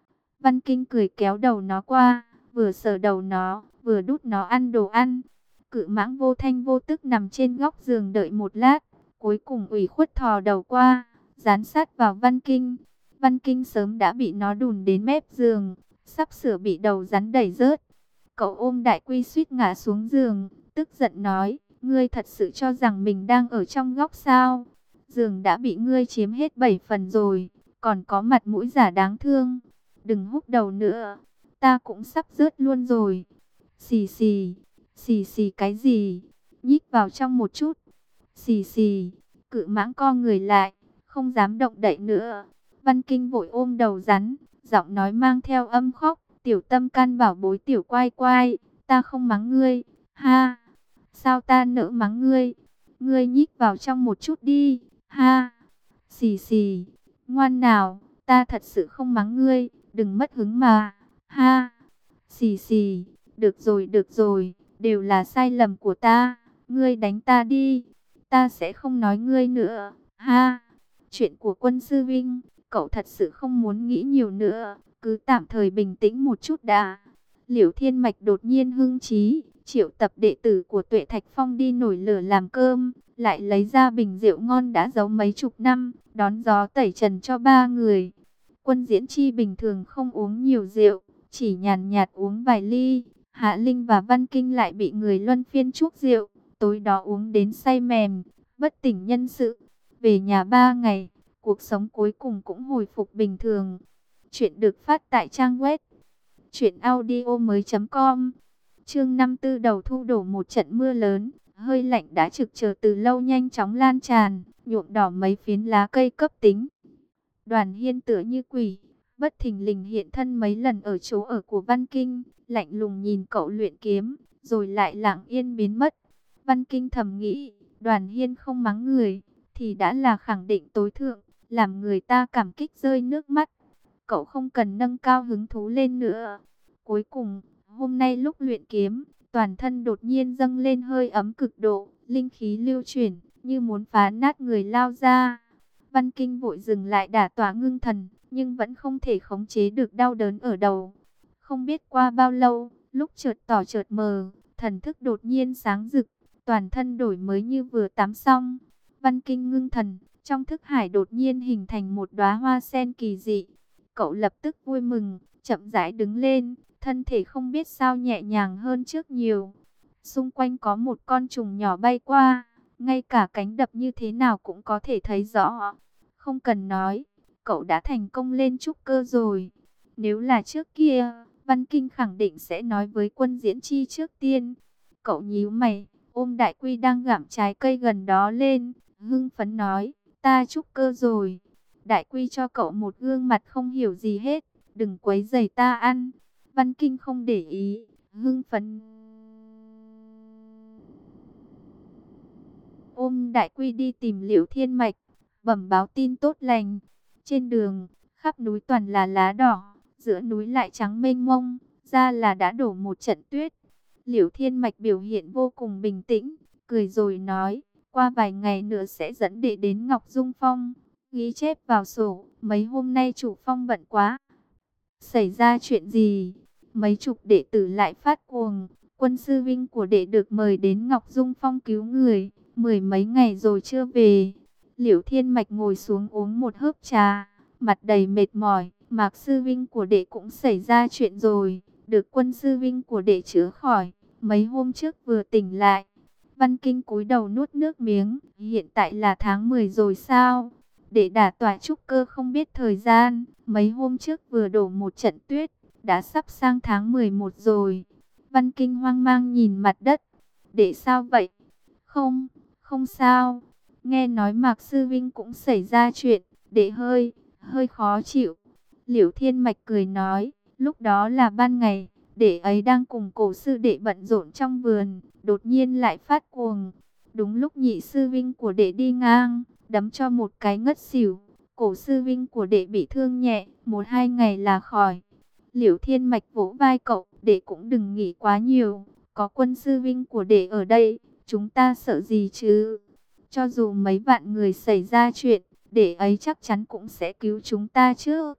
Văn Kinh cười kéo đầu nó qua, vừa sờ đầu nó, vừa đút nó ăn đồ ăn. Cự Mãng vô thanh vô tức nằm trên góc giường đợi một lát, cuối cùng ủy khuất thò đầu qua, dán sát vào Văn Kinh. Văn Kinh sớm đã bị nó đùn đến mép giường, sắp sửa bị đầu rắn đẩy rớt. Cậu ôm Đại Quy suýt ngã xuống giường, tức giận nói, ngươi thật sự cho rằng mình đang ở trong góc sao? Giường đã bị ngươi chiếm hết bảy phần rồi, còn có mặt mũi giả đáng thương. Đừng húc đầu nữa, ta cũng sắp rớt luôn rồi. Xì xì, xì xì cái gì? Nhích vào trong một chút. Xì xì, Cự Mãng co người lại, không dám động đậy nữa. Văn Kinh vội ôm đầu rắn, giọng nói mang theo âm khóc. Tiểu tâm can bảo bối tiểu quai quai, ta không mắng ngươi, ha. Sao ta nỡ mắng ngươi? Ngươi nhích vào trong một chút đi, ha. Xì xì, ngoan nào, ta thật sự không mắng ngươi, đừng mất hứng mà, ha. Xì xì, được rồi được rồi, đều là sai lầm của ta, ngươi đánh ta đi, ta sẽ không nói ngươi nữa, ha. Chuyện của Quân sư Vinh, cậu thật sự không muốn nghĩ nhiều nữa, cứ tạm thời bình tĩnh một chút đã. Liễu Thiên Mạch đột nhiên hưng trí, triệu tập đệ tử của Tuệ Thạch Phong đi nổi lửa làm cơm, lại lấy ra bình rượu ngon đã giấu mấy chục năm, đón gió tẩy trần cho ba người. Quân Diễn Chi bình thường không uống nhiều rượu, chỉ nhàn nhạt uống vài ly. Hạ Linh và Văn Kinh lại bị người luân phiên chuốc rượu, tối đó uống đến say mềm, bất tỉnh nhân sự. Về nhà ba ngày, cuộc sống cuối cùng cũng hồi phục bình thường. Chuyện được phát tại trang web truyện audio mới chấm com. Chương năm tư đầu thu đổ một trận mưa lớn, hơi lạnh đã trực chờ từ lâu nhanh chóng lan tràn, nhuộm đỏ mấy phiến lá cây cấp tính. Đoàn Hiên tựa như quỷ, bất thình lình hiện thân mấy lần ở chỗ ở của Văn Kinh, lạnh lùng nhìn cậu luyện kiếm, rồi lại lặng yên biến mất. Văn Kinh thầm nghĩ, Đoàn Hiên không mắng người, thì đã là khẳng định tối thượng, làm người ta cảm kích rơi nước mắt. Cậu không cần nâng cao hứng thú lên nữa. Cuối cùng, hôm nay lúc luyện kiếm, toàn thân đột nhiên dâng lên hơi ấm cực độ, linh khí lưu chuyển, như muốn phá nát người lao ra. Văn Kinh vội dừng lại đả tỏa ngưng thần, nhưng vẫn không thể khống chế được đau đớn ở đầu. Không biết qua bao lâu, lúc chợt tỏ chợt mờ, thần thức đột nhiên sáng rực, toàn thân đổi mới như vừa tắm xong. Văn Kinh ngưng thần, trong thức hải đột nhiên hình thành một đóa hoa sen kỳ dị. Cậu lập tức vui mừng, chậm rãi đứng lên, thân thể không biết sao nhẹ nhàng hơn trước nhiều. Xung quanh có một con trùng nhỏ bay qua, ngay cả cánh đập như thế nào cũng có thể thấy rõ. Không cần nói, cậu đã thành công lên trúc cơ rồi. Nếu là trước kia, Văn Kinh khẳng định sẽ nói với Quân Diễn Chi trước tiên. Cậu nhíu mày, ôm Đại Quy đang gặm trái cây gần đó lên, hưng phấn nói, ta trúc cơ rồi. Đại Quy cho cậu một gương mặt không hiểu gì hết, đừng quấy rầy ta ăn. Văn Kinh không để ý, hưng phấn ôm Đại Quy đi tìm Liễu Thiên Mạch, bẩm báo tin tốt lành. Trên đường, khắp núi toàn là lá đỏ, giữa núi lại trắng mênh mông, ra là đã đổ một trận tuyết. Liễu Thiên Mạch biểu hiện vô cùng bình tĩnh, cười rồi nói, qua vài ngày nữa sẽ dẫn đệ đến Ngọc Dung Phong, ghi chép vào sổ, mấy hôm nay chủ phong bận quá. Xảy ra chuyện gì? Mấy chục đệ tử lại phát cuồng, Quân sư Vinh của đệ được mời đến Ngọc Dung Phong cứu người, mười mấy ngày rồi chưa về. Liễu Thiên Mạch ngồi xuống uống một hớp trà, mặt đầy mệt mỏi. Mạc sư Vinh của đệ cũng xảy ra chuyện rồi, được Quân sư Vinh của đệ chữa khỏi, mấy hôm trước vừa tỉnh lại. Văn Kinh cúi đầu nuốt nước miếng, hiện tại là tháng mười rồi sao? Đệ đả tỏa trúc cơ không biết thời gian, mấy hôm trước vừa đổ một trận tuyết, đã sắp sang tháng mười một rồi. Văn Kinh hoang mang nhìn mặt đất. Đệ sao vậy? Không, không sao. Nghe nói Mạc sư Vinh cũng xảy ra chuyện, đệ hơi, hơi khó chịu. Liễu Thiên Mạch cười nói, lúc đó là ban ngày, đệ ấy đang cùng cổ sư đệ bận rộn trong vườn, đột nhiên lại phát cuồng. Đúng lúc nhị sư Vinh của đệ đi ngang, đấm cho một cái ngất xỉu. cổ sư vinh của đệ bị thương nhẹ, một hai ngày là khỏi. Liễu Thiên Mạch vỗ vai cậu, đệ cũng đừng nghĩ quá nhiều, có quân sư vinh của đệ ở đây, chúng ta sợ gì chứ? Cho dù mấy vạn người xảy ra chuyện, đệ ấy chắc chắn cũng sẽ cứu chúng ta chứ.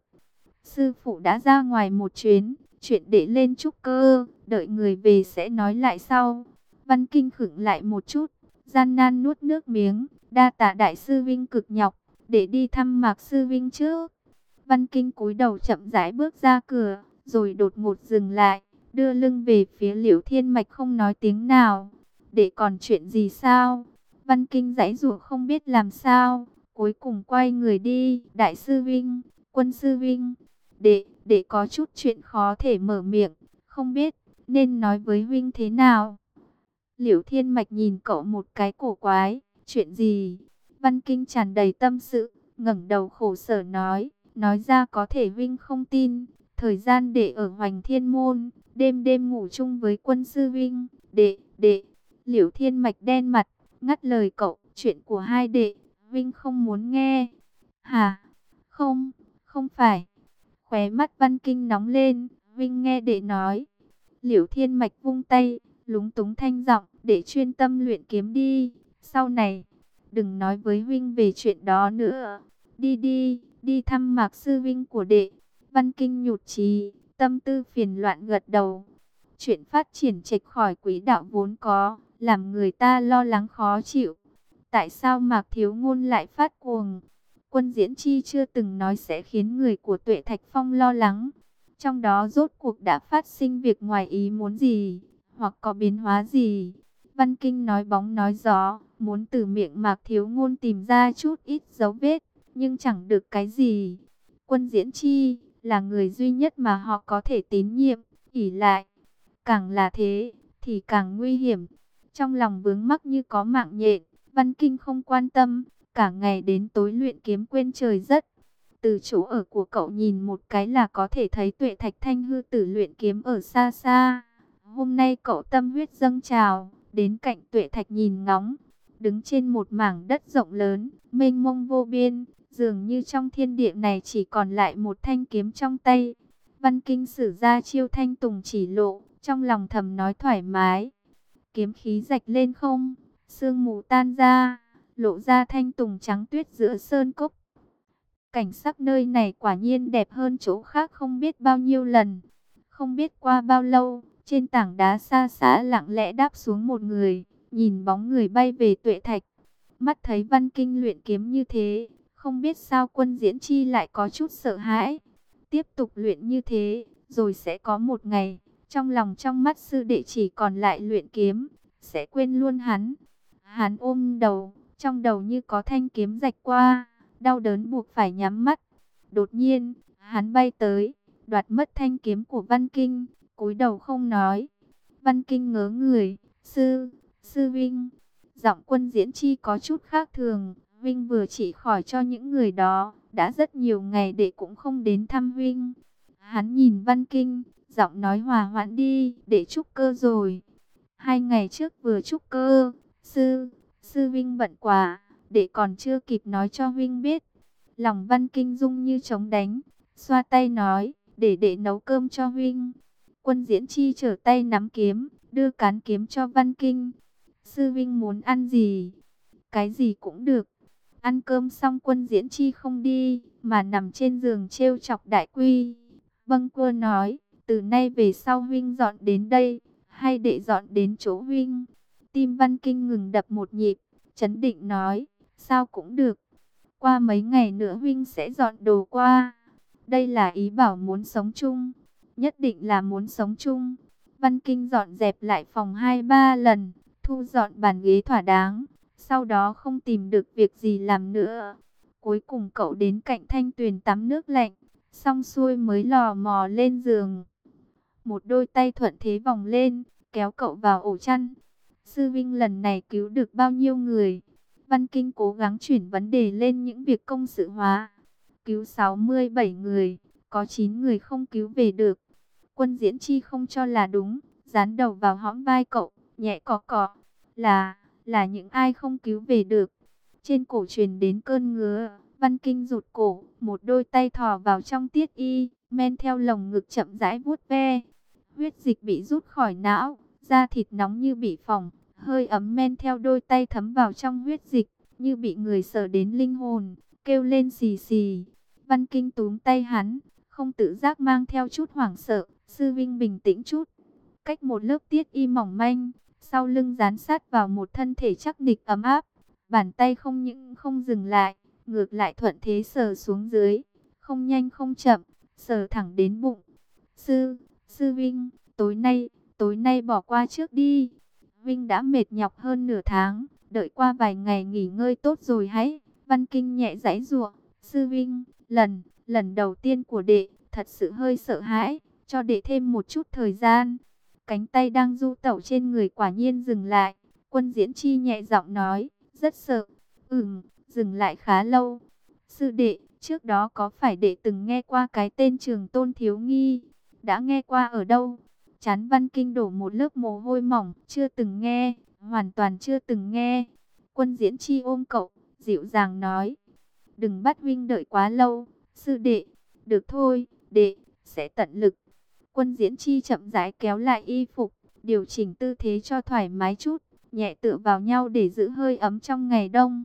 Sư phụ đã ra ngoài một chuyến, chuyện đệ lên trúc cơ, đợi người về sẽ nói lại sau. Văn Kinh khựng lại một chút, gian nan nuốt nước miếng, đa tạ đại sư vinh cực nhọc, để đi thăm Mạc sư vinh trước. Văn Kinh cúi đầu chậm rãi bước ra cửa, rồi đột ngột dừng lại, đưa lưng về phía Liễu Thiên Mạch không nói tiếng nào. Để còn chuyện gì sao? Văn Kinh giãy giụa không biết làm sao, cuối cùng quay người đi. Đại sư vinh, quân sư vinh, để để có chút chuyện khó thể mở miệng, không biết nên nói với huynh thế nào. Liễu Thiên Mạch nhìn cậu một cái cổ quái, chuyện gì? Văn Kinh tràn đầy tâm sự, ngẩng đầu khổ sở nói, nói ra có thể huynh không tin. Thời gian đệ ở Hoành Thiên Môn, đêm đêm ngủ chung với quân sư vinh, đệ, đệ. Liễu Thiên Mạch đen mặt, ngắt lời cậu, chuyện của hai đệ, vinh không muốn nghe. Hả? Không, không phải. Khóe mắt Văn Kinh nóng lên, vinh nghe đệ nói. Liễu Thiên Mạch vung tay, lúng túng thanh giọng, để chuyên tâm luyện kiếm đi. Sau này, đừng nói với huynh về chuyện đó nữa. Đi đi, đi thăm Mạc sư vinh của đệ. Văn Kinh nhụt chí, tâm tư phiền loạn gật đầu. Chuyện phát triển chệch khỏi quỹ đạo vốn có, làm người ta lo lắng khó chịu. Tại sao Mạc Thiếu Ngôn lại phát cuồng? Quân Diễn Chi chưa từng nói sẽ khiến người của Tuệ Thạch Phong lo lắng. Trong đó rốt cuộc đã phát sinh việc ngoài ý muốn gì, hoặc có biến hóa gì? Văn Kinh nói bóng nói gió, muốn từ miệng Mạc Thiếu Ngôn tìm ra chút ít dấu vết, nhưng chẳng được cái gì. Quân Diễn Chi là người duy nhất mà họ có thể tín nhiệm, ỷ lại. Càng là thế, thì càng nguy hiểm. Trong lòng vướng mắc như có mạng nhện, Văn Kinh không quan tâm, cả ngày đến tối luyện kiếm quên trời giấc. Từ chỗ ở của cậu nhìn một cái là có thể thấy Tuệ Thạch Thanh hư tử luyện kiếm ở xa xa. Hôm nay cậu tâm huyết dâng trào, đến cạnh Tuệ Thạch nhìn ngóng, đứng trên một mảng đất rộng lớn, mênh mông vô biên, dường như trong thiên địa này chỉ còn lại một thanh kiếm trong tay. Văn Kinh sử ra chiêu Thanh Tùng chỉ lộ, trong lòng thầm nói thoải mái. Kiếm khí rạch lên không, sương mù tan ra, lộ ra thanh tùng trắng tuyết giữa sơn cốc. Cảnh sắc nơi này quả nhiên đẹp hơn chỗ khác không biết bao nhiêu lần. Không biết qua bao lâu, trên tảng đá xa xá lặng lẽ đáp xuống một người, nhìn bóng người bay về Tuệ Thạch. Mắt thấy Văn Kinh luyện kiếm như thế, không biết sao Quân Diễn Chi lại có chút sợ hãi. Tiếp tục luyện như thế, rồi sẽ có một ngày, trong lòng trong mắt sư đệ chỉ còn lại luyện kiếm, sẽ quên luôn hắn. Hắn ôm đầu, trong đầu như có thanh kiếm rạch qua, đau đớn buộc phải nhắm mắt. Đột nhiên, hắn bay tới, đoạt mất thanh kiếm của Văn Kinh, cúi đầu không nói. Văn Kinh ngớ người, sư, sư Vinh. Giọng Quân Diễn Chi có chút khác thường, Vinh vừa chỉ khỏi cho những người đó, đã rất nhiều ngày để cũng không đến thăm Vinh. Hắn nhìn Văn Kinh, giọng nói hòa hoãn đi, để trúc cơ rồi. Hai ngày trước vừa trúc cơ, sư, sư Vinh bận quá, để còn chưa kịp nói cho Vinh biết. Lòng Văn Kinh rung như trống đánh, xoa tay nói, để để nấu cơm cho Vinh. Quân Diễn Chi trở tay nắm kiếm, đưa cán kiếm cho Văn Kinh. Sư Vinh muốn ăn gì? Cái gì cũng được. Ăn cơm xong Quân Diễn Chi không đi, mà nằm trên giường trêu chọc Đại Quy. Vâng cô nói, từ nay về sau Vinh dọn đến đây, hay đệ dọn đến chỗ Vinh? Tim Văn Kinh ngừng đập một nhịp, chấn định nói, sao cũng được. Qua mấy ngày nữa Vinh sẽ dọn đồ qua. Đây là ý bảo muốn sống chung, nhất định là muốn sống chung. Văn Kinh dọn dẹp lại phòng hai ba lần, thu dọn bàn ghế thỏa đáng. Sau đó không tìm được việc gì làm nữa. Cuối cùng cậu đến cạnh thanh tuyền tắm nước lạnh, xong xuôi mới lò mò lên giường. Một đôi tay thuận thế vòng lên, kéo cậu vào ổ chăn. Sư Vinh lần này cứu được bao nhiêu người? Văn Kinh cố gắng chuyển vấn đề lên những việc công sự hóa. Cứu sáu mươi bảy người, có chín người không cứu về được. Quân Diễn Chi không cho là đúng, dán đầu vào hõm vai cậu, nhẹ cọ cọ. Là, là những ai không cứu về được. Trên cổ truyền đến cơn ngứa, Văn Kinh rụt cổ, một đôi tay thò vào trong tiết y, men theo lồng ngực chậm rãi vuốt ve. Huyết dịch bị rút khỏi não, da thịt nóng như bị phỏng, hơi ấm men theo đôi tay thấm vào trong huyết dịch, như bị người sờ đến linh hồn, kêu lên xì xì. Văn Kinh túm tay hắn, không tự giác mang theo chút hoảng sợ. Sư Vinh bình tĩnh chút. Cách một lớp tiết y mỏng manh, sau lưng dán sát vào một thân thể chắc nịch ấm áp. Bàn tay không những không dừng lại, ngược lại thuận thế sờ xuống dưới, không nhanh không chậm, sờ thẳng đến bụng. Sư, sư Vinh, tối nay, tối nay bỏ qua trước đi. Vinh đã mệt nhọc hơn nửa tháng, đợi qua vài ngày nghỉ ngơi tốt rồi hãy. Văn Kinh nhẹ giãy giụa. Sư Vinh, lần, lần đầu tiên của đệ, thật sự hơi sợ hãi, cho đệ thêm một chút thời gian. Cánh tay đang du tẩu trên người quả nhiên dừng lại. Quân Diễn Chi nhẹ giọng nói, rất sợ. Ừm, dừng lại khá lâu. Sư đệ, trước đó có phải đệ từng nghe qua cái tên Trường Tôn Thiếu Nghi? Đã nghe qua ở đâu? Trán Văn Kinh đổ một lớp mồ hôi mỏng, chưa từng nghe, hoàn toàn chưa từng nghe. Quân Diễn Chi ôm cậu, dịu dàng nói, đừng bắt huynh đợi quá lâu. Sư đệ, được thôi, đệ sẽ tận lực. Quân Diễn Chi chậm rãi kéo lại y phục, điều chỉnh tư thế cho thoải mái chút, nhẹ tựa vào nhau để giữ hơi ấm trong ngày đông.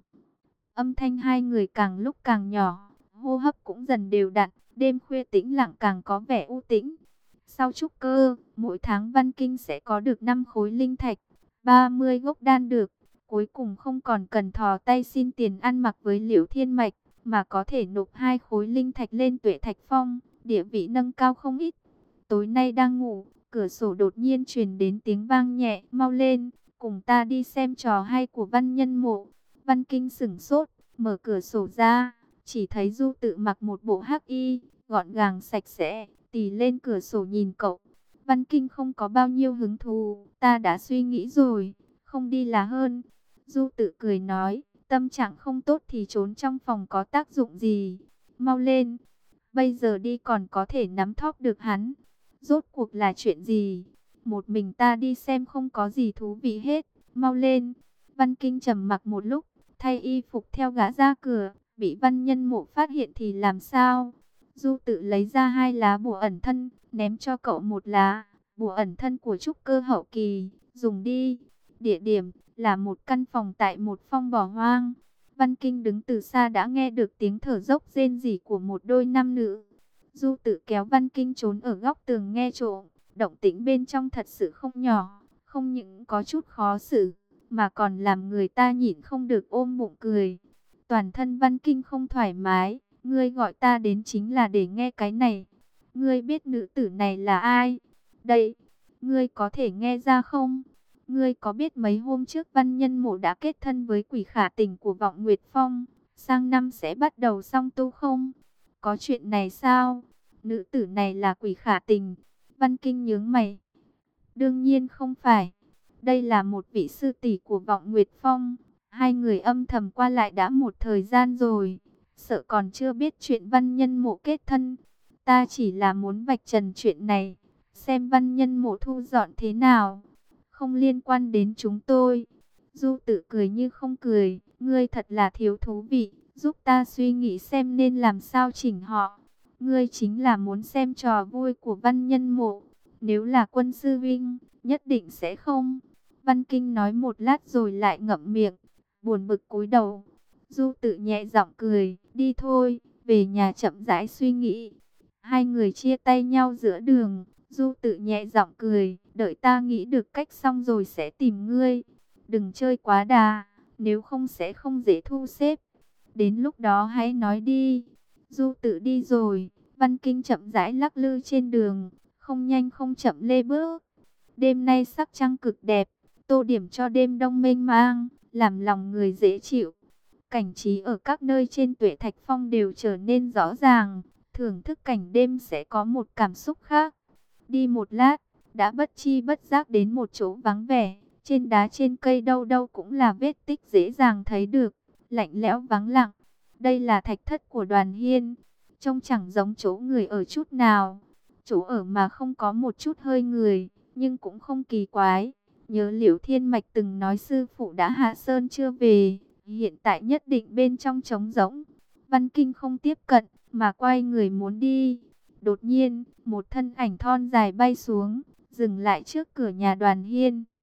Âm thanh hai người càng lúc càng nhỏ, hô hấp cũng dần đều đặn, đêm khuya tĩnh lặng càng có vẻ u tĩnh. Sau trúc cơ, mỗi tháng Văn Kinh sẽ có được năm khối linh thạch, ba mươi gốc đan được. Cuối cùng không còn cần thò tay xin tiền ăn mặc với Liễu Thiên Mạch, mà có thể nộp hai khối linh thạch lên Tuệ Thạch Phong, địa vị nâng cao không ít. Tối nay đang ngủ, cửa sổ đột nhiên truyền đến tiếng vang nhẹ, mau lên, cùng ta đi xem trò hay của Văn Nhân Mộ. Văn Kinh sửng sốt, mở cửa sổ ra, chỉ thấy Du Tự mặc một bộ hắc y, gọn gàng sạch sẽ, tì lên cửa sổ nhìn cậu. Văn Kinh không có bao nhiêu hứng thú, ta đã suy nghĩ rồi, không đi là hơn. Du Tự cười nói, tâm trạng không tốt thì trốn trong phòng có tác dụng gì, mau lên. Bây giờ đi còn có thể nắm thóp được hắn. Rốt cuộc là chuyện gì? Một mình ta đi xem không có gì thú vị hết, mau lên. Văn Kinh trầm mặc một lúc, thay y phục theo gã ra cửa, bị Văn Nhân Mộ phát hiện thì làm sao? Du Tự lấy ra hai lá bùa ẩn thân, ném cho cậu một lá, bùa ẩn thân của trúc cơ hậu kỳ, dùng đi. Địa điểm là một căn phòng tại một phong bỏ hoang. Văn Kinh đứng từ xa đã nghe được tiếng thở dốc rên rỉ của một đôi nam nữ. Du Tự kéo Văn Kinh trốn ở góc tường nghe trộm, động tĩnh bên trong thật sự không nhỏ, không những có chút khó xử, mà còn làm người ta nhịn không được ôm bụng cười. Toàn thân Văn Kinh không thoải mái, ngươi gọi ta đến chính là để nghe cái này. Ngươi biết nữ tử này là ai? Đây, ngươi có thể nghe ra không? Ngươi có biết mấy hôm trước Văn Nhân Mộ đã kết thân với Quỷ Khả Tình của Vọng Nguyệt Phong, sang năm sẽ bắt đầu song tu không? Có chuyện này sao? Nữ tử này là Quỷ Khả Tình. Văn Kinh nhướng mày. Đương nhiên không phải. Đây là một vị sư tỷ của Vọng Nguyệt Phong. Hai người âm thầm qua lại đã một thời gian rồi. Sợ còn chưa biết chuyện Văn Nhân Mộ kết thân. Ta chỉ là muốn vạch trần chuyện này, xem Văn Nhân Mộ thu dọn thế nào. Không liên quan đến chúng tôi. Du Tự cười như không cười. Ngươi thật là thiếu thú vị, giúp ta suy nghĩ xem nên làm sao chỉnh họ. Ngươi chính là muốn xem trò vui của Văn Nhân Mộ. Nếu là Quân sư Vinh, nhất định sẽ không. Văn Kinh nói một lát rồi lại ngậm miệng, buồn bực cúi đầu. Du Tự nhẹ giọng cười, đi thôi, về nhà chậm rãi suy nghĩ. Hai người chia tay nhau giữa đường. Du Tự nhẹ giọng cười, đợi ta nghĩ được cách xong rồi sẽ tìm ngươi. Đừng chơi quá đà, nếu không sẽ không dễ thu xếp. Đến lúc đó hãy nói đi. Du Tự đi rồi, Văn Kinh chậm rãi lắc lư trên đường, không nhanh không chậm lê bước. Đêm nay sắc trăng cực đẹp, tô điểm cho đêm đông mênh mang, làm lòng người dễ chịu. Cảnh trí ở các nơi trên Tuệ Thạch Phong đều trở nên rõ ràng, thưởng thức cảnh đêm sẽ có một cảm xúc khác. Đi một lát, đã bất chi bất giác đến một chỗ vắng vẻ, trên đá trên cây đâu đâu cũng là vết tích dễ dàng thấy được, lạnh lẽo vắng lặng. Đây là thạch thất của Đoàn Hiên, trông chẳng giống chỗ người ở chút nào. Chỗ ở mà không có một chút hơi người, nhưng cũng không kỳ quái. Nhớ Liễu Thiên Mạch từng nói sư phụ đã hạ sơn chưa về, hiện tại nhất định bên trong trống rỗng. Văn Kinh không tiếp cận, mà quay người muốn đi. Đột nhiên, một thân ảnh thon dài bay xuống, dừng lại trước cửa nhà Đoàn Hiên.